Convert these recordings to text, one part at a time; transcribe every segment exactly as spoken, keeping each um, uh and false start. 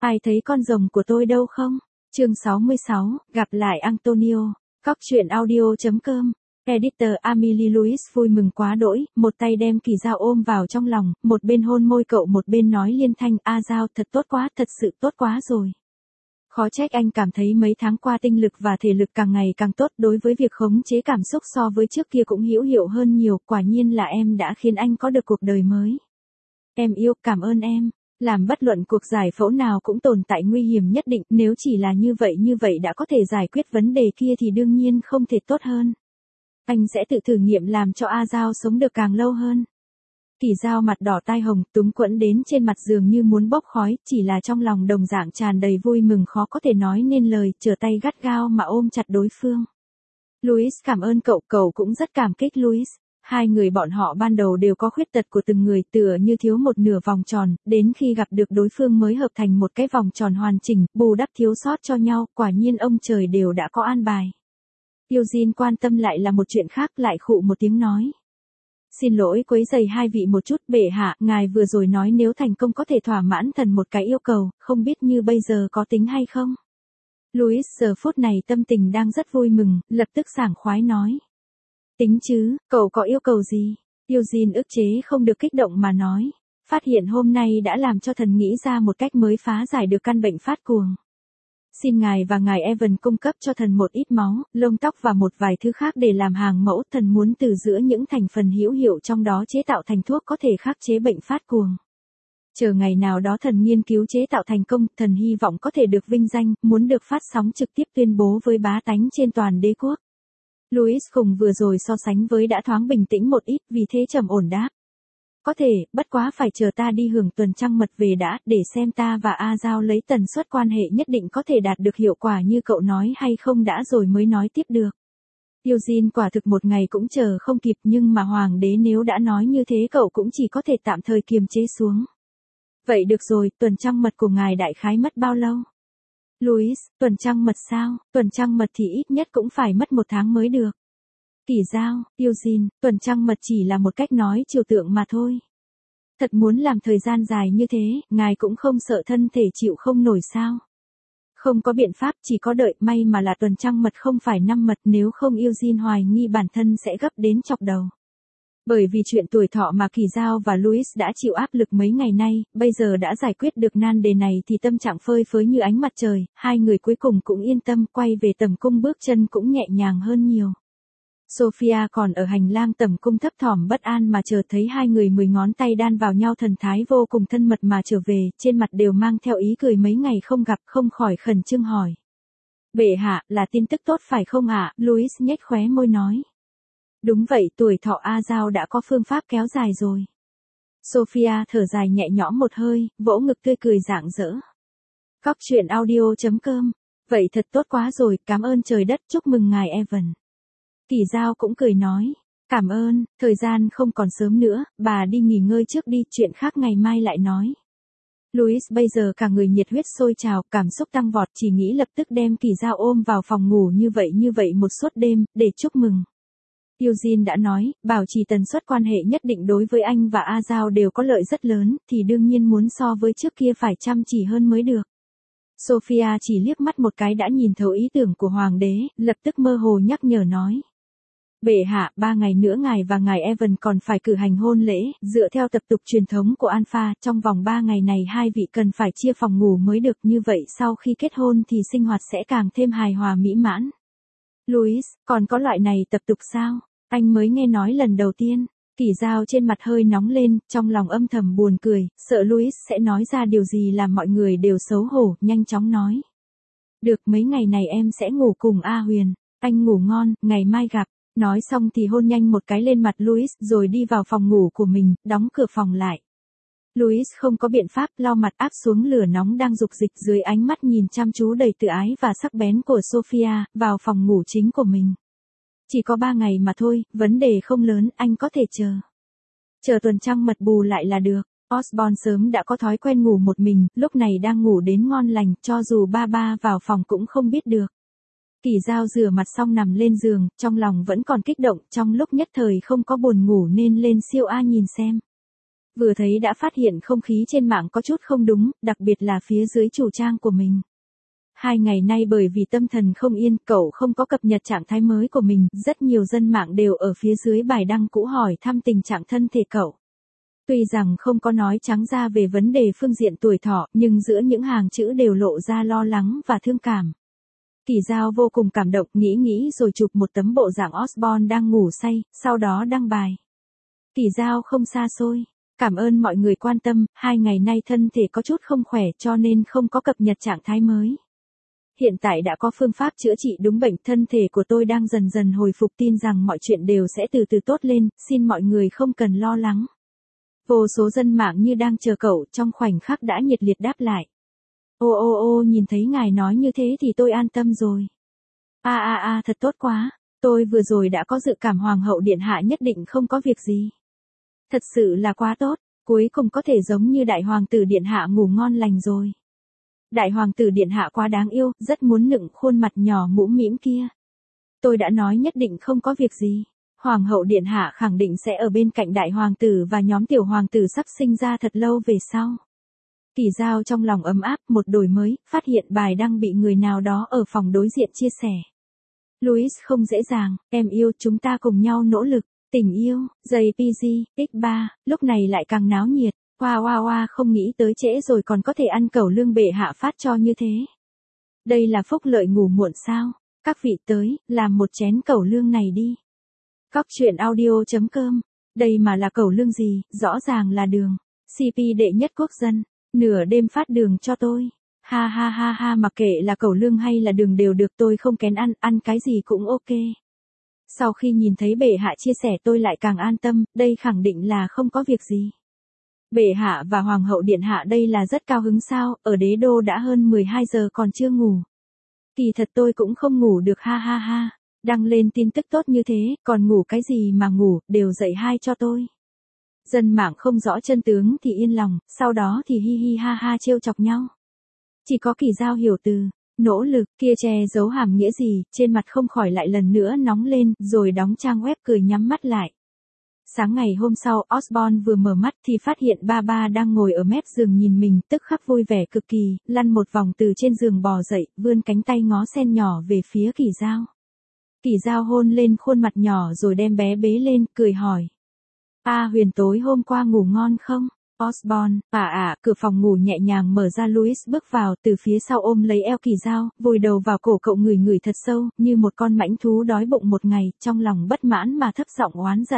Ai thấy con rồng của tôi đâu không? Chương sáu mươi sáu, gặp lại Antonio. Cóc truyện audio chấm com. Editor Amelie Louise vui mừng quá đỗi, một tay đem Kỳ Dao ôm vào trong lòng, một bên hôn môi cậu một bên nói liên thanh, a Dao thật tốt quá, thật sự tốt quá rồi. Khó trách anh cảm thấy mấy tháng qua tinh lực và thể lực càng ngày càng tốt, đối với việc khống chế cảm xúc so với trước kia cũng hữu hiệu hơn nhiều, quả nhiên là em đã khiến anh có được cuộc đời mới. Em yêu, cảm ơn em. Làm bất luận cuộc giải phẫu nào cũng tồn tại nguy hiểm nhất định, nếu chỉ là như vậy như vậy đã có thể giải quyết vấn đề kia thì đương nhiên không thể tốt hơn. Anh sẽ tự thử nghiệm làm cho A Dao sống được càng lâu hơn. Kỳ Dao mặt đỏ tai hồng, túng quẫn đến trên mặt giường như muốn bốc khói, chỉ là trong lòng đồng dạng tràn đầy vui mừng khó có thể nói nên lời, trở tay gắt gao mà ôm chặt đối phương. Louis cảm ơn cậu, cậu cũng rất cảm kích Louis. Hai người bọn họ ban đầu đều có khuyết tật của từng người, tựa như thiếu một nửa vòng tròn, đến khi gặp được đối phương mới hợp thành một cái vòng tròn hoàn chỉnh, bù đắp thiếu sót cho nhau, quả nhiên ông trời đều đã có an bài. Eugene quan tâm lại là một chuyện khác, lại khụ một tiếng nói. Xin lỗi quấy rầy hai vị một chút, bệ hạ, ngài vừa rồi nói nếu thành công có thể thỏa mãn thần một cái yêu cầu, không biết như bây giờ có tính hay không? Louis giờ phút này tâm tình đang rất vui mừng, lập tức sảng khoái nói. Tính chứ, cậu có yêu cầu gì? Eugene ức chế không được kích động mà nói. Phát hiện hôm nay đã làm cho thần nghĩ ra một cách mới phá giải được căn bệnh phát cuồng. Xin ngài và ngài Evan cung cấp cho thần một ít máu, lông tóc và một vài thứ khác để làm hàng mẫu, thần muốn từ giữa những thành phần hữu hiệu trong đó chế tạo thành thuốc có thể khắc chế bệnh phát cuồng. Chờ ngày nào đó thần nghiên cứu chế tạo thành công, thần hy vọng có thể được vinh danh, muốn được phát sóng trực tiếp tuyên bố với bá tánh trên toàn đế quốc. Louis cùng vừa rồi so sánh với đã thoáng bình tĩnh một ít, vì thế trầm ổn đáp. Có thể, bất quá phải chờ ta đi hưởng tuần trăng mật về đã, để xem ta và A Dao lấy tần suất quan hệ nhất định có thể đạt được hiệu quả như cậu nói hay không đã rồi mới nói tiếp được. Eugene quả thực một ngày cũng chờ không kịp, nhưng mà hoàng đế nếu đã nói như thế cậu cũng chỉ có thể tạm thời kiềm chế xuống. Vậy được rồi, tuần trăng mật của ngài đại khái mất bao lâu? Louis, tuần trăng mật sao? Tuần trăng mật thì ít nhất cũng phải mất một tháng mới được. Kỳ Dao, Eugene, tuần trăng mật chỉ là một cách nói trừu tượng mà thôi. Thật muốn làm thời gian dài như thế, ngài cũng không sợ thân thể chịu không nổi sao? Không có biện pháp, chỉ có đợi, may mà là tuần trăng mật không phải năm mật, nếu không Eugene hoài nghi bản thân sẽ gấp đến chọc đầu. Bởi vì chuyện tuổi thọ mà Kỳ Dao và Louis đã chịu áp lực mấy ngày nay, bây giờ đã giải quyết được nan đề này thì tâm trạng phơi phới như ánh mặt trời, hai người cuối cùng cũng yên tâm, quay về tầm cung bước chân cũng nhẹ nhàng hơn nhiều. Sophia còn ở hành lang tầm cung thấp thỏm bất an mà chờ thấy hai người mười ngón tay đan vào nhau thần thái vô cùng thân mật mà trở về, trên mặt đều mang theo ý cười mấy ngày không gặp, không khỏi khẩn trương hỏi. Bệ hạ, là tin tức tốt phải không ạ? Louis nhếch khóe môi nói. Đúng vậy, tuổi thọ A Dao đã có phương pháp kéo dài rồi. Sophia thở dài nhẹ nhõm một hơi, vỗ ngực tươi cười rạng rỡ. Cóc truyện audio chấm com. Vậy thật tốt quá rồi, cảm ơn trời đất, chúc mừng ngài Evan. Kỳ Dao cũng cười nói. Cảm ơn, thời gian không còn sớm nữa, bà đi nghỉ ngơi trước đi, chuyện khác ngày mai lại nói. Louis bây giờ cả người nhiệt huyết sôi trào, cảm xúc tăng vọt, chỉ nghĩ lập tức đem Kỳ Dao ôm vào phòng ngủ như vậy như vậy một suốt đêm, để chúc mừng. Eugene đã nói, bảo trì tần suất quan hệ nhất định đối với anh và A Dao đều có lợi rất lớn, thì đương nhiên muốn so với trước kia phải chăm chỉ hơn mới được. Sophia chỉ liếc mắt một cái đã nhìn thấu ý tưởng của hoàng đế, lập tức mơ hồ nhắc nhở nói. Bệ hạ, ba ngày nữa ngài và ngài Evan còn phải cử hành hôn lễ, dựa theo tập tục truyền thống của Alpha, trong vòng ba ngày này hai vị cần phải chia phòng ngủ mới được, như vậy sau khi kết hôn thì sinh hoạt sẽ càng thêm hài hòa mỹ mãn. Louis, còn có loại này tập tục sao? Anh mới nghe nói lần đầu tiên. Kỳ Dao trên mặt hơi nóng lên, trong lòng âm thầm buồn cười, sợ Louis sẽ nói ra điều gì làm mọi người đều xấu hổ, nhanh chóng nói. Được, mấy ngày này em sẽ ngủ cùng A Huyền, anh ngủ ngon, ngày mai gặp. Nói xong thì hôn nhanh một cái lên mặt Louis, rồi đi vào phòng ngủ của mình, đóng cửa phòng lại. Louis không có biện pháp, lau mặt áp xuống lửa nóng đang rục dịch dưới ánh mắt nhìn chăm chú đầy tự ái và sắc bén của Sophia, vào phòng ngủ chính của mình. Chỉ có ba ngày mà thôi, vấn đề không lớn, anh có thể chờ. Chờ tuần trăng mật bù lại là được. Osborne sớm đã có thói quen ngủ một mình, lúc này đang ngủ đến ngon lành, cho dù ba ba vào phòng cũng không biết được. Kỳ Dao rửa mặt xong nằm lên giường, trong lòng vẫn còn kích động, trong lúc nhất thời không có buồn ngủ nên lên siêu A nhìn xem. Vừa thấy đã phát hiện không khí trên mạng có chút không đúng, đặc biệt là phía dưới chủ trang của mình. Hai ngày nay bởi vì tâm thần không yên, cậu không có cập nhật trạng thái mới của mình, rất nhiều dân mạng đều ở phía dưới bài đăng cũ hỏi thăm tình trạng thân thể cậu. Tuy rằng không có nói trắng ra về vấn đề phương diện tuổi thọ, nhưng giữa những hàng chữ đều lộ ra lo lắng và thương cảm. Kỳ Dao vô cùng cảm động, nghĩ nghĩ rồi chụp một tấm bộ dạng Osborn đang ngủ say, sau đó đăng bài. Kỳ Dao không xa xôi. Cảm ơn mọi người quan tâm, hai ngày nay thân thể có chút không khỏe cho nên không có cập nhật trạng thái mới. Hiện tại đã có phương pháp chữa trị đúng bệnh, thân thể của tôi đang dần dần hồi phục, tin rằng mọi chuyện đều sẽ từ từ tốt lên, xin mọi người không cần lo lắng. Vô số dân mạng như đang chờ cậu trong khoảnh khắc đã nhiệt liệt đáp lại. Ô ô ô nhìn thấy ngài nói như thế thì tôi an tâm rồi. A a a thật tốt quá, tôi vừa rồi đã có dự cảm Hoàng hậu điện hạ nhất định không có việc gì. Thật sự là quá tốt, cuối cùng có thể giống như đại hoàng tử điện hạ ngủ ngon lành rồi. Đại hoàng tử điện hạ quá đáng yêu, rất muốn nựng khuôn mặt nhỏ mũm mĩm kia. Tôi đã nói nhất định không có việc gì. Hoàng hậu điện hạ khẳng định sẽ ở bên cạnh đại hoàng tử và nhóm tiểu hoàng tử sắp sinh ra thật lâu về sau. Kỳ Dao trong lòng ấm áp, một đổi mới, phát hiện bài đăng bị người nào đó ở phòng đối diện chia sẻ. Louis không dễ dàng, em yêu, chúng ta cùng nhau nỗ lực. Tình yêu, giây pê giê, ích ba, lúc này lại càng náo nhiệt. Hoa hoa hoa không nghĩ tới trễ rồi còn có thể ăn cẩu lương bệ hạ phát cho như thế. Đây là phúc lợi ngủ muộn sao? Các vị tới, làm một chén cẩu lương này đi. Cóc truyện audio chấm com. Đây mà là cẩu lương gì, rõ ràng là đường. xê pê đệ nhất quốc dân, nửa đêm phát đường cho tôi. Ha ha ha ha, mặc kệ là cẩu lương hay là đường đều được, tôi không kén ăn, ăn cái gì cũng ok. Sau khi nhìn thấy bệ hạ chia sẻ tôi lại càng an tâm, đây khẳng định là không có việc gì. Bệ hạ và hoàng hậu điện hạ đây là rất cao hứng sao, ở đế đô đã hơn mười hai giờ còn chưa ngủ. Kỳ thật tôi cũng không ngủ được, ha ha ha, đăng lên tin tức tốt như thế, còn ngủ cái gì mà ngủ, đều dậy hai cho tôi. Dân mạng không rõ chân tướng thì yên lòng, sau đó thì hi hi ha ha trêu chọc nhau. Chỉ có Kỳ Dao hiểu từ nỗ lực kia che giấu hàm nghĩa gì, trên mặt không khỏi lại lần nữa nóng lên, rồi đóng trang web cười nhắm mắt lại. Sáng ngày hôm sau, Osborn vừa mở mắt thì phát hiện ba ba đang ngồi ở mép giường nhìn mình, tức khắc vui vẻ cực kỳ, lăn một vòng từ trên giường bò dậy, vươn cánh tay ngó sen nhỏ về phía Kỳ Dao. Kỳ Dao hôn lên khuôn mặt nhỏ rồi đem bé bế lên, cười hỏi. A Huyền tối hôm qua ngủ ngon không? Osborn, à à, cửa phòng ngủ nhẹ nhàng mở ra, Louis bước vào, từ phía sau ôm lấy eo Kỳ Dao, vùi đầu vào cổ cậu, ngửi ngửi thật sâu, như một con mãnh thú đói bụng một ngày, trong lòng bất mãn mà thấp giọng oán giận.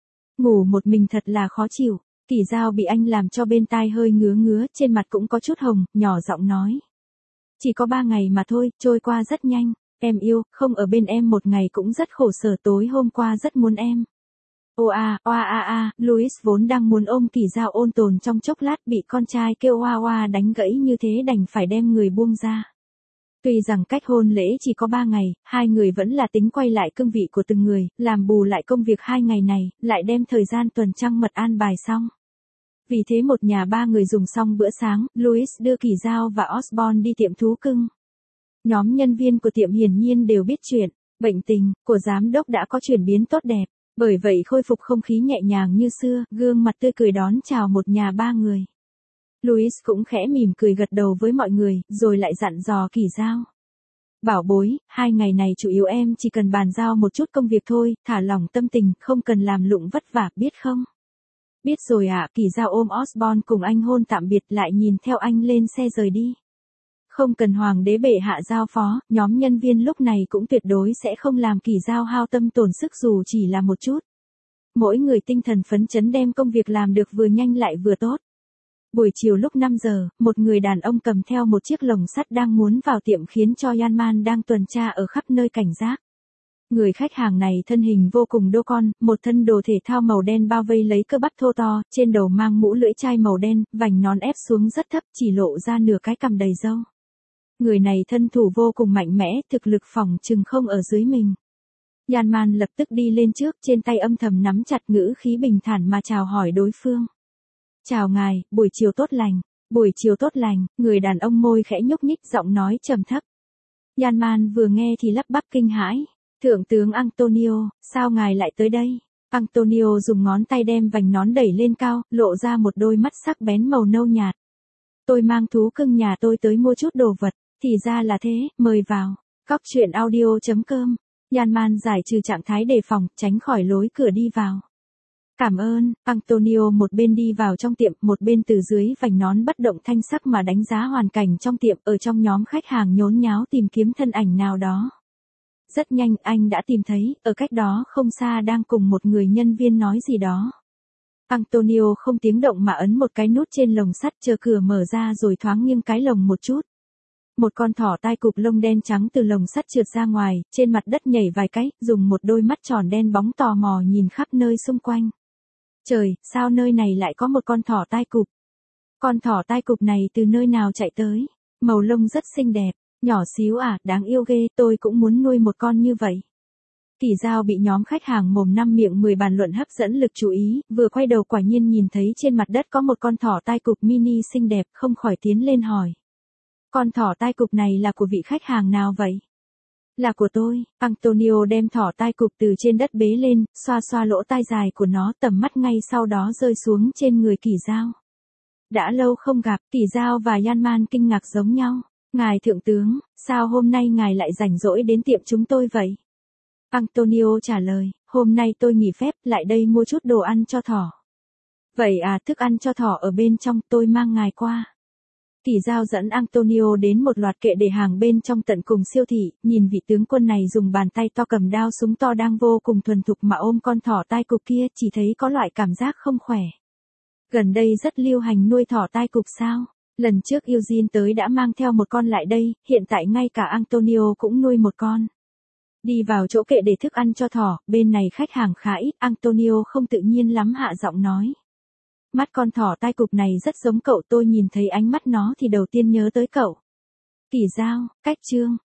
Ngủ một mình thật là khó chịu. Kỳ Dao bị anh làm cho bên tai hơi ngứa ngứa, trên mặt cũng có chút hồng, nhỏ giọng nói. Chỉ có ba ngày mà thôi, trôi qua rất nhanh. Em yêu, không ở bên em một ngày cũng rất khổ sở, tối hôm qua rất muốn em. Ô a, oa a a, Louis vốn đang muốn ôm Kỳ Dao ôn tồn trong chốc lát, bị con trai kêu oa oa đánh gãy như thế đành phải đem người buông ra. Tuy rằng cách hôn lễ chỉ có ba ngày, hai người vẫn là tính quay lại cương vị của từng người, làm bù lại công việc hai ngày này, lại đem thời gian tuần trăng mật an bài xong. Vì thế một nhà ba người dùng xong bữa sáng, Louis đưa Kỳ Dao và Osborn đi tiệm thú cưng. Nhóm nhân viên của tiệm hiển nhiên đều biết chuyện, bệnh tình của giám đốc đã có chuyển biến tốt đẹp, bởi vậy khôi phục không khí nhẹ nhàng như xưa, gương mặt tươi cười đón chào một nhà ba người. Louis cũng khẽ mỉm cười gật đầu với mọi người, rồi lại dặn dò Kỳ Dao. Bảo bối, hai ngày này chủ yếu em chỉ cần bàn giao một chút công việc thôi, thả lỏng tâm tình, không cần làm lụng vất vả, biết không? Biết rồi ạ, à, Kỳ Dao ôm Osborn cùng anh hôn tạm biệt, lại nhìn theo anh lên xe rời đi. Không cần hoàng đế bệ hạ giao phó, nhóm nhân viên lúc này cũng tuyệt đối sẽ không làm Kỳ Dao hao tâm tổn sức dù chỉ là một chút. Mỗi người tinh thần phấn chấn đem công việc làm được vừa nhanh lại vừa tốt. Buổi chiều lúc năm giờ, một người đàn ông cầm theo một chiếc lồng sắt đang muốn vào tiệm khiến cho Yanman đang tuần tra ở khắp nơi cảnh giác. Người khách hàng này thân hình vô cùng đô con, một thân đồ thể thao màu đen bao vây lấy cơ bắp thô to, trên đầu mang mũ lưỡi chai màu đen, vành nón ép xuống rất thấp, chỉ lộ ra nửa cái cằm đầy râu. Người này thân thủ vô cùng mạnh mẽ, thực lực phỏng chừng không ở dưới mình. Yanman lập tức đi lên trước, trên tay âm thầm nắm chặt, ngữ khí bình thản mà chào hỏi đối phương. Chào ngài, buổi chiều tốt lành, buổi chiều tốt lành, người đàn ông môi khẽ nhúc nhích, giọng nói trầm thấp. Yanman vừa nghe thì lắp bắp kinh hãi. Thượng tướng Antonio, sao ngài lại tới đây? Antonio dùng ngón tay đem vành nón đẩy lên cao, lộ ra một đôi mắt sắc bén màu nâu nhạt. Tôi mang thú cưng nhà tôi tới mua chút đồ vật, thì ra là thế, mời vào. Cóc truyện audio chấm com. Yanman giải trừ trạng thái đề phòng, tránh khỏi lối cửa đi vào. Cảm ơn, Antonio một bên đi vào trong tiệm, một bên từ dưới vành nón bất động thanh sắc mà đánh giá hoàn cảnh trong tiệm, ở trong nhóm khách hàng nhốn nháo tìm kiếm thân ảnh nào đó. Rất nhanh anh đã tìm thấy, ở cách đó không xa đang cùng một người nhân viên nói gì đó. Antonio không tiếng động mà ấn một cái nút trên lồng sắt, chờ cửa mở ra rồi thoáng nghiêng cái lồng một chút. Một con thỏ tai cụp lông đen trắng từ lồng sắt trượt ra ngoài, trên mặt đất nhảy vài cái, dùng một đôi mắt tròn đen bóng tò mò nhìn khắp nơi xung quanh. Trời, sao nơi này lại có một con thỏ tai cụp? Con thỏ tai cụp này từ nơi nào chạy tới? Màu lông rất xinh đẹp, nhỏ xíu à, đáng yêu ghê, tôi cũng muốn nuôi một con như vậy. Kỳ Giao bị nhóm khách hàng mồm năm miệng mười bàn luận hấp dẫn lực chú ý, vừa quay đầu quả nhiên nhìn thấy trên mặt đất có một con thỏ tai cụp mini xinh đẹp, không khỏi tiến lên hỏi. Con thỏ tai cụp này là của vị khách hàng nào vậy? Là của tôi. Antonio đem thỏ tai cụp từ trên đất bế lên, xoa xoa lỗ tai dài của nó, tầm mắt ngay sau đó rơi xuống trên người Kỳ Giao. Đã lâu không gặp, Kỳ Giao và Yanman kinh ngạc giống nhau. Ngài thượng tướng, sao hôm nay ngài lại rảnh rỗi đến tiệm chúng tôi vậy? Antonio trả lời, hôm nay tôi nghỉ phép, lại đây mua chút đồ ăn cho thỏ. Vậy à, thức ăn cho thỏ ở bên trong, tôi mang ngài qua. Kỳ Giao dẫn Antonio đến một loạt kệ để hàng bên trong tận cùng siêu thị, nhìn vị tướng quân này dùng bàn tay to cầm đao súng to đang vô cùng thuần thục mà ôm con thỏ tai cụp kia, chỉ thấy có loại cảm giác không khỏe. Gần đây rất lưu hành nuôi thỏ tai cụp sao? Lần trước Eugene tới đã mang theo một con lại đây, hiện tại ngay cả Antonio cũng nuôi một con. Đi vào chỗ kệ để thức ăn cho thỏ, bên này khách hàng khá ít, Antonio không tự nhiên lắm hạ giọng nói. Mắt con thỏ tai cụp này rất giống cậu, tôi nhìn thấy ánh mắt nó thì đầu tiên nhớ tới cậu. Kỳ Giao, cách chương.